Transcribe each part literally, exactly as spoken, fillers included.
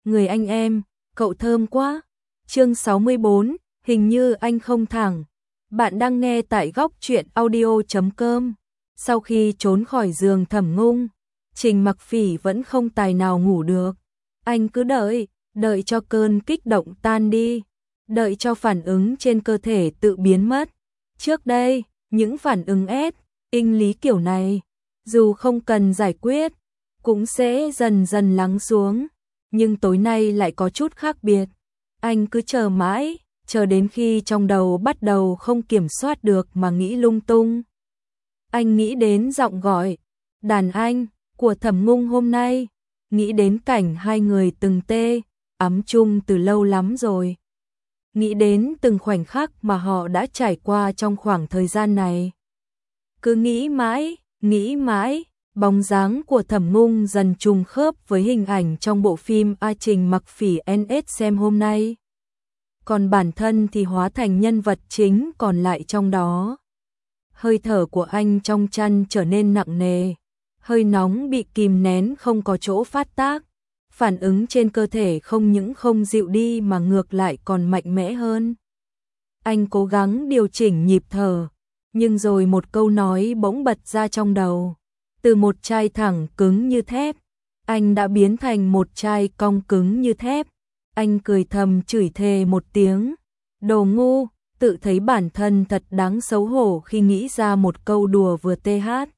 người anh em, cậu thơm quá. Chương sáu mươi bốn, hình như anh không thẳng. Bạn đang nghe tại góc truyện audio chấm com. Sau khi trốn khỏi giường Thẩm Ngung, Trình Mặc Phỉ vẫn không tài nào ngủ được. Anh cứ đợi, đợi cho cơn kích động tan đi, đợi cho phản ứng trên cơ thể tự biến mất. Trước đây, những phản ứng ép, inh lý kiểu này, dù không cần giải quyết, cũng sẽ dần dần lắng xuống. Nhưng tối nay lại có chút khác biệt. Anh cứ chờ mãi, chờ đến khi trong đầu bắt đầu không kiểm soát được mà nghĩ lung tung. Anh nghĩ đến giọng gọi, đàn anh, của Thẩm Ngung hôm nay, nghĩ đến cảnh hai người từng tê, ấm chung từ lâu lắm rồi. Nghĩ đến từng khoảnh khắc mà họ đã trải qua trong khoảng thời gian này. Cứ nghĩ mãi, nghĩ mãi, bóng dáng của Thẩm Ngung dần trùng khớp với hình ảnh trong bộ phim A Trình Mặc Phỉ en ét xem hôm nay. Còn bản thân thì hóa thành nhân vật chính còn lại trong đó. Hơi thở của anh trong chăn trở nên nặng nề, hơi nóng bị kìm nén không có chỗ phát tác. Phản ứng trên cơ thể không những không dịu đi mà ngược lại còn mạnh mẽ hơn. Anh cố gắng điều chỉnh nhịp thở, nhưng rồi một câu nói bỗng bật ra trong đầu. Từ một chai thẳng cứng như thép, anh đã biến thành một chai cong cứng như thép. Anh cười thầm chửi thề một tiếng. Đồ ngu, tự thấy bản thân thật đáng xấu hổ khi nghĩ ra một câu đùa vừa tê hát.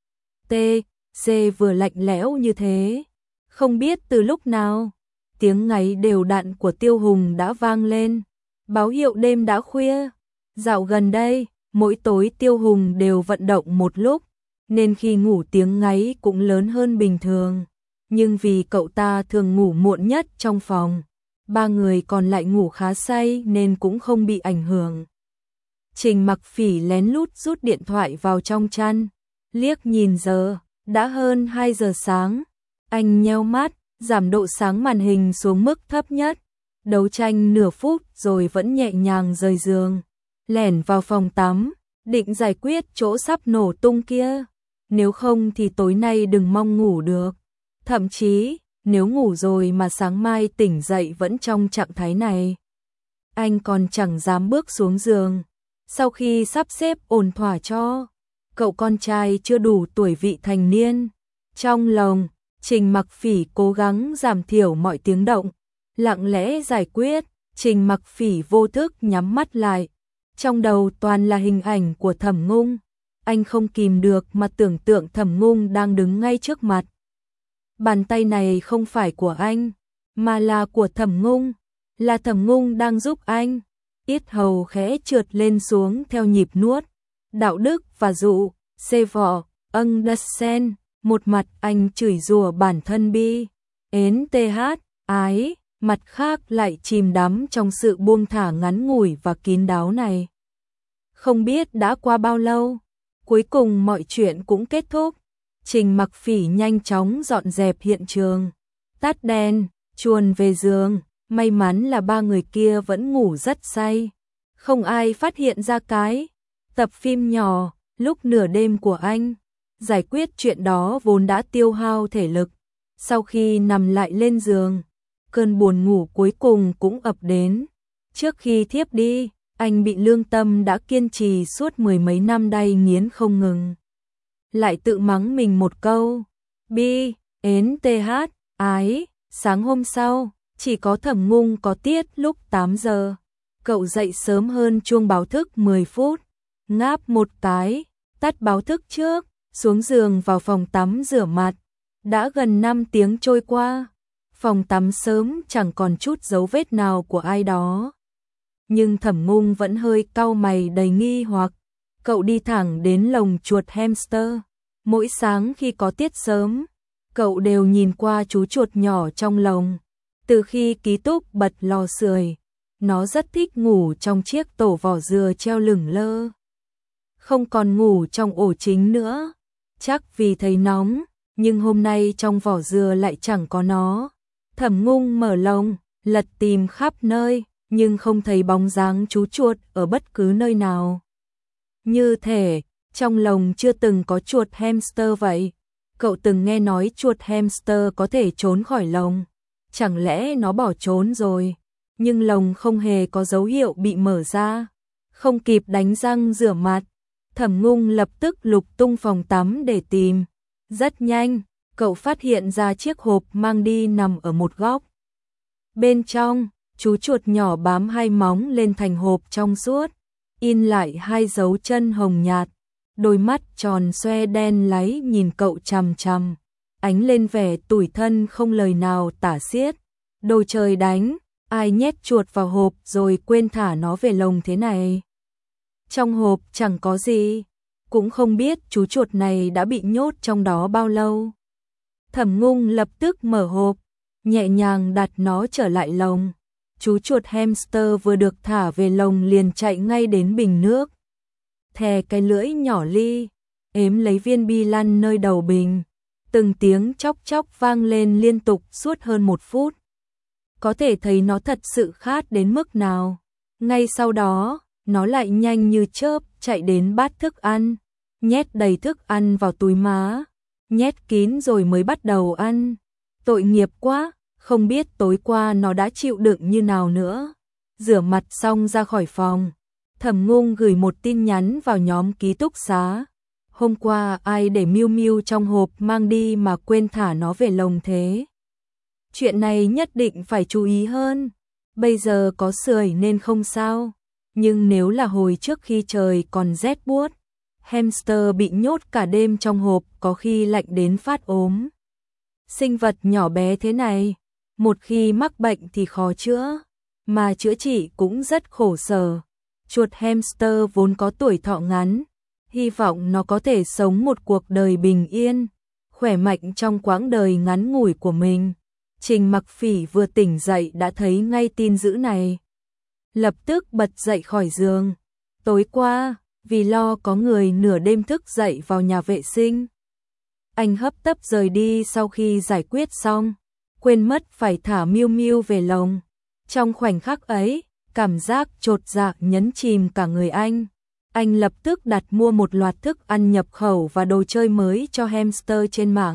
Tê, xê vừa lạnh lẽo như thế. Không biết từ lúc nào, tiếng ngáy đều đặn của Tiêu Hùng đã vang lên, báo hiệu đêm đã khuya. Dạo gần đây, mỗi tối Tiêu Hùng đều vận động một lúc, nên khi ngủ tiếng ngáy cũng lớn hơn bình thường. Nhưng vì cậu ta thường ngủ muộn nhất trong phòng, ba người còn lại ngủ khá say nên cũng không bị ảnh hưởng. Trình Mặc Phỉ lén lút rút điện thoại vào trong chăn, liếc nhìn giờ, đã hơn hai giờ sáng. Anh nheo mắt, giảm độ sáng màn hình xuống mức thấp nhất, đấu tranh nửa phút rồi vẫn nhẹ nhàng rời giường, lẻn vào phòng tắm, định giải quyết chỗ sắp nổ tung kia. Nếu không thì tối nay đừng mong ngủ được. Thậm chí, nếu ngủ rồi mà sáng mai tỉnh dậy vẫn trong trạng thái này, anh còn chẳng dám bước xuống giường. Sau khi sắp xếp ổn thỏa cho cậu con trai chưa đủ tuổi vị thành niên, trong lòng Trình Mặc Phỉ cố gắng giảm thiểu mọi tiếng động, lặng lẽ giải quyết. Trình Mặc Phỉ vô thức nhắm mắt lại, trong đầu toàn là hình ảnh của Thẩm Ngung. Anh không kìm được mà tưởng tượng Thẩm Ngung đang đứng ngay trước mặt. Bàn tay này không phải của anh, mà là của Thẩm Ngung, là Thẩm Ngung đang giúp anh. Yết hầu khẽ trượt lên xuống theo nhịp nuốt. Đạo đức và dụ, xê vỏ, âng đất sen. Một mặt anh chửi rủa bản thân bi, ến th, ái, mặt khác lại chìm đắm trong sự buông thả ngắn ngủi và kín đáo này. Không biết đã qua bao lâu, cuối cùng mọi chuyện cũng kết thúc. Trình Mặc Phỉ nhanh chóng dọn dẹp hiện trường, tắt đèn, chuồn về giường. May mắn là ba người kia vẫn ngủ rất say, không ai phát hiện ra cái tập phim nhỏ lúc nửa đêm của anh. Giải quyết chuyện đó vốn đã tiêu hao thể lực. Sau khi nằm lại lên giường, cơn buồn ngủ cuối cùng cũng ập đến. Trước khi thiếp đi, anh bị lương tâm đã kiên trì suốt mười mấy năm đay nghiến không ngừng. Lại tự mắng mình một câu, bi, ến th, ái. Sáng hôm sau, chỉ có Thẩm Ngung có tiết lúc tám giờ. Cậu dậy sớm hơn chuông báo thức mười phút, ngáp một cái, tắt báo thức trước, xuống giường vào phòng tắm rửa mặt. Đã gần năm tiếng trôi qua, phòng tắm sớm chẳng còn chút dấu vết nào của ai đó. Nhưng Thẩm Ngung vẫn hơi cau mày đầy nghi hoặc. Cậu đi thẳng đến lồng chuột hamster. Mỗi sáng khi có tiết sớm, cậu đều nhìn qua chú chuột nhỏ trong lồng. Từ khi ký túc bật lò sưởi, nó rất thích ngủ trong chiếc tổ vỏ dừa treo lửng lơ. Không còn ngủ trong ổ chính nữa, chắc vì thấy nóng, nhưng hôm nay trong vỏ dừa lại chẳng có nó. Thẩm Ngung mở lồng, lật tìm khắp nơi, nhưng không thấy bóng dáng chú chuột ở bất cứ nơi nào. Như thể, trong lồng chưa từng có chuột hamster vậy. Cậu từng nghe nói chuột hamster có thể trốn khỏi lồng, chẳng lẽ nó bỏ trốn rồi, nhưng lồng không hề có dấu hiệu bị mở ra. Không kịp đánh răng rửa mặt, Thẩm Ngung lập tức lục tung phòng tắm để tìm. Rất nhanh, cậu phát hiện ra chiếc hộp mang đi nằm ở một góc. Bên trong, chú chuột nhỏ bám hai móng lên thành hộp trong suốt, in lại hai dấu chân hồng nhạt. Đôi mắt tròn xoe đen láy nhìn cậu chằm chằm, ánh lên vẻ tủi thân không lời nào tả xiết. Đồ trời đánh, ai nhét chuột vào hộp rồi quên thả nó về lồng thế này? Trong hộp chẳng có gì, cũng không biết chú chuột này đã bị nhốt trong đó bao lâu. Thẩm Ngung lập tức mở hộp, nhẹ nhàng đặt nó trở lại lồng. Chú chuột hamster vừa được thả về lồng liền chạy ngay đến bình nước. Thè cái lưỡi nhỏ li, ếm lấy viên bi lăn nơi đầu bình. Từng tiếng chóc chóc vang lên liên tục suốt hơn một phút. Có thể thấy nó thật sự khát đến mức nào. Ngay sau đó, nó lại nhanh như chớp chạy đến bát thức ăn, nhét đầy thức ăn vào túi má, nhét kín rồi mới bắt đầu ăn. Tội nghiệp quá, không biết tối qua nó đã chịu đựng như nào nữa. Rửa mặt xong ra khỏi phòng, Thẩm Ngung gửi một tin nhắn vào nhóm ký túc xá. Hôm qua ai để Miu Miu trong hộp mang đi mà quên thả nó về lồng thế? Chuyện này nhất định phải chú ý hơn. Bây giờ có sưởi nên không sao, nhưng nếu là hồi trước khi trời còn rét buốt, hamster bị nhốt cả đêm trong hộp có khi lạnh đến phát ốm. Sinh vật nhỏ bé thế này, một khi mắc bệnh thì khó chữa, mà chữa trị cũng rất khổ sở. Chuột hamster vốn có tuổi thọ ngắn, hy vọng nó có thể sống một cuộc đời bình yên, khỏe mạnh trong quãng đời ngắn ngủi của mình. Trình Mặc Phỉ vừa tỉnh dậy đã thấy ngay tin dữ này. Lập tức bật dậy khỏi giường. Tối qua, vì lo có người nửa đêm thức dậy vào nhà vệ sinh, anh hấp tấp rời đi sau khi giải quyết xong, quên mất phải thả Miu Miu về lồng. Trong khoảnh khắc ấy, cảm giác chột dạ nhấn chìm cả người anh. Anh lập tức đặt mua một loạt thức ăn nhập khẩu và đồ chơi mới cho hamster trên mạng.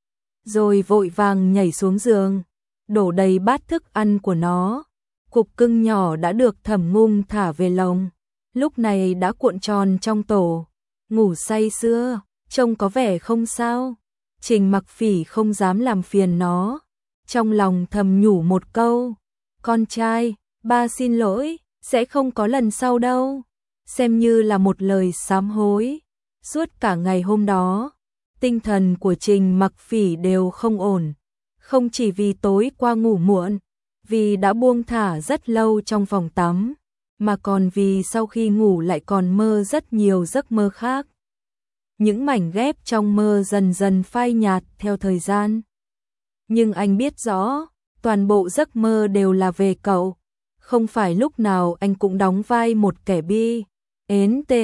Rồi vội vàng nhảy xuống giường, đổ đầy bát thức ăn của nó. Cục cưng nhỏ đã được Thẩm Ngung thả về lồng, lúc này đã cuộn tròn trong tổ, ngủ say sưa, trông có vẻ không sao. Trình Mặc Phỉ không dám làm phiền nó, trong lòng thầm nhủ một câu: con trai, ba xin lỗi, sẽ không có lần sau đâu. Xem như là một lời sám hối. Suốt cả ngày hôm đó, tinh thần của Trình Mặc Phỉ đều không ổn, không chỉ vì tối qua ngủ muộn, vì đã buông thả rất lâu trong phòng tắm, mà còn vì sau khi ngủ lại còn mơ rất nhiều giấc mơ khác. Những mảnh ghép trong mơ dần dần phai nhạt theo thời gian. Nhưng anh biết rõ, toàn bộ giấc mơ đều là về cậu, không phải lúc nào anh cũng đóng vai một kẻ bi, ến th,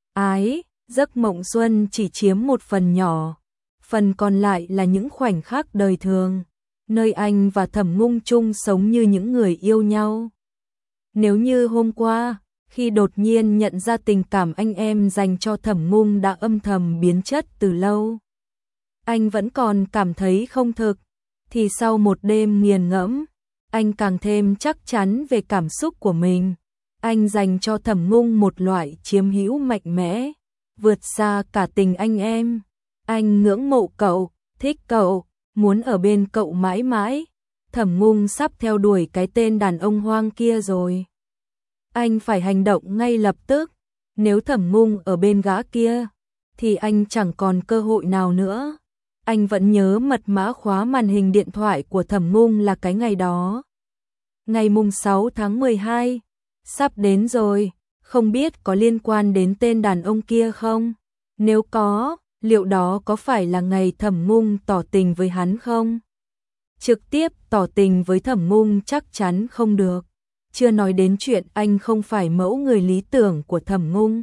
ái. Giấc mộng xuân chỉ chiếm một phần nhỏ, phần còn lại là những khoảnh khắc đời thường, nơi anh và Thẩm Ngung chung sống như những người yêu nhau. Nếu như hôm qua, khi đột nhiên nhận ra tình cảm anh em dành cho Thẩm Ngung đã âm thầm biến chất từ lâu, anh vẫn còn cảm thấy không thực, thì sau một đêm nghiền ngẫm, anh càng thêm chắc chắn về cảm xúc của mình. Anh dành cho Thẩm Ngung một loại chiếm hữu mạnh mẽ, vượt xa cả tình anh em. Anh ngưỡng mộ cậu, thích cậu, muốn ở bên cậu mãi mãi. Thẩm Ngung sắp theo đuổi cái tên đàn ông hoang kia rồi. Anh phải hành động ngay lập tức. Nếu Thẩm Ngung ở bên gã kia, thì anh chẳng còn cơ hội nào nữa. Anh vẫn nhớ mật mã khóa màn hình điện thoại của Thẩm Ngung là cái ngày đó. Ngày mùng sáu tháng mười hai, sắp đến rồi. Không biết có liên quan đến tên đàn ông kia không? Nếu có, liệu đó có phải là ngày Thẩm Ngung tỏ tình với hắn không? Trực tiếp tỏ tình với Thẩm Ngung chắc chắn không được. Chưa nói đến chuyện anh không phải mẫu người lý tưởng của Thẩm Ngung,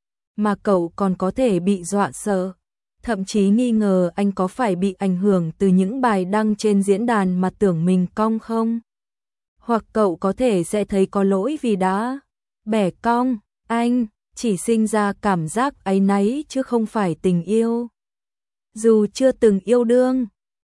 mà cậu còn có thể bị dọa sợ, thậm chí nghi ngờ anh có phải bị ảnh hưởng từ những bài đăng trên diễn đàn mà tưởng mình cong không? Hoặc cậu có thể sẽ thấy có lỗi vì đã bẻ cong anh, chỉ sinh ra cảm giác áy náy chứ không phải tình yêu. Dù chưa từng yêu đương,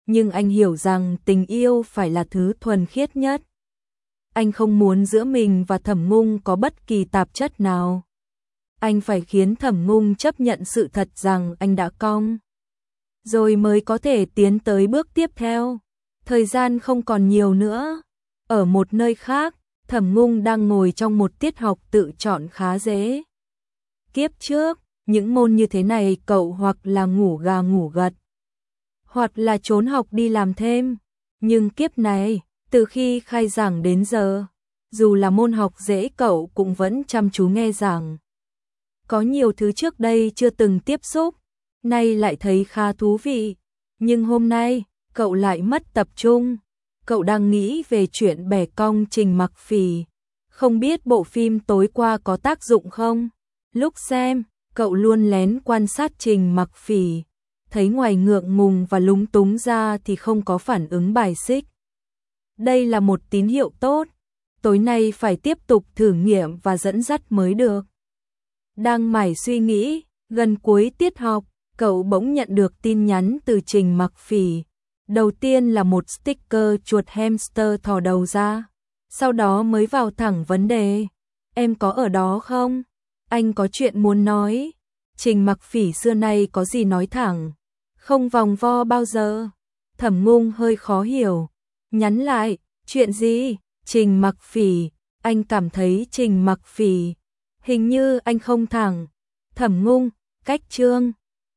nhưng anh hiểu rằng tình yêu phải là thứ thuần khiết nhất. Anh không muốn giữa mình và Thẩm Ngung có bất kỳ tạp chất nào. Anh phải khiến Thẩm Ngung chấp nhận sự thật rằng anh đã cong, rồi mới có thể tiến tới bước tiếp theo. Thời gian không còn nhiều nữa. Ở một nơi khác, Thẩm Ngung đang ngồi trong một tiết học tự chọn khá dễ. Kiếp trước, những môn như thế này cậu hoặc là ngủ gà ngủ gật, hoặc là trốn học đi làm thêm. Nhưng kiếp này, từ khi khai giảng đến giờ, dù là môn học dễ cậu cũng vẫn chăm chú nghe giảng. Có nhiều thứ trước đây chưa từng tiếp xúc, nay lại thấy khá thú vị. Nhưng hôm nay, cậu lại mất tập trung. Cậu đang nghĩ về chuyện bẻ cong Trình Mặc Phỉ. Không biết bộ phim tối qua có tác dụng không? Lúc xem, cậu luôn lén quan sát Trình Mặc Phỉ. Thấy ngoài ngượng ngùng và lúng túng ra thì không có phản ứng bài xích. Đây là một tín hiệu tốt. Tối nay phải tiếp tục thử nghiệm và dẫn dắt mới được. Đang mải suy nghĩ, gần cuối tiết học, cậu bỗng nhận được tin nhắn từ Trình Mặc Phỉ. Đầu tiên là một sticker chuột hamster thò đầu ra, sau đó mới vào thẳng vấn đề. Em có ở đó không? Anh có chuyện muốn nói. Trình Mặc Phỉ xưa nay có gì nói thẳng, không vòng vo bao giờ. Thẩm Ngung hơi khó hiểu, nhắn lại, chuyện gì? Trình Mặc Phỉ, anh cảm thấy Trình Mặc Phỉ, hình như anh không thẳng. Thẩm Ngung, cách chương.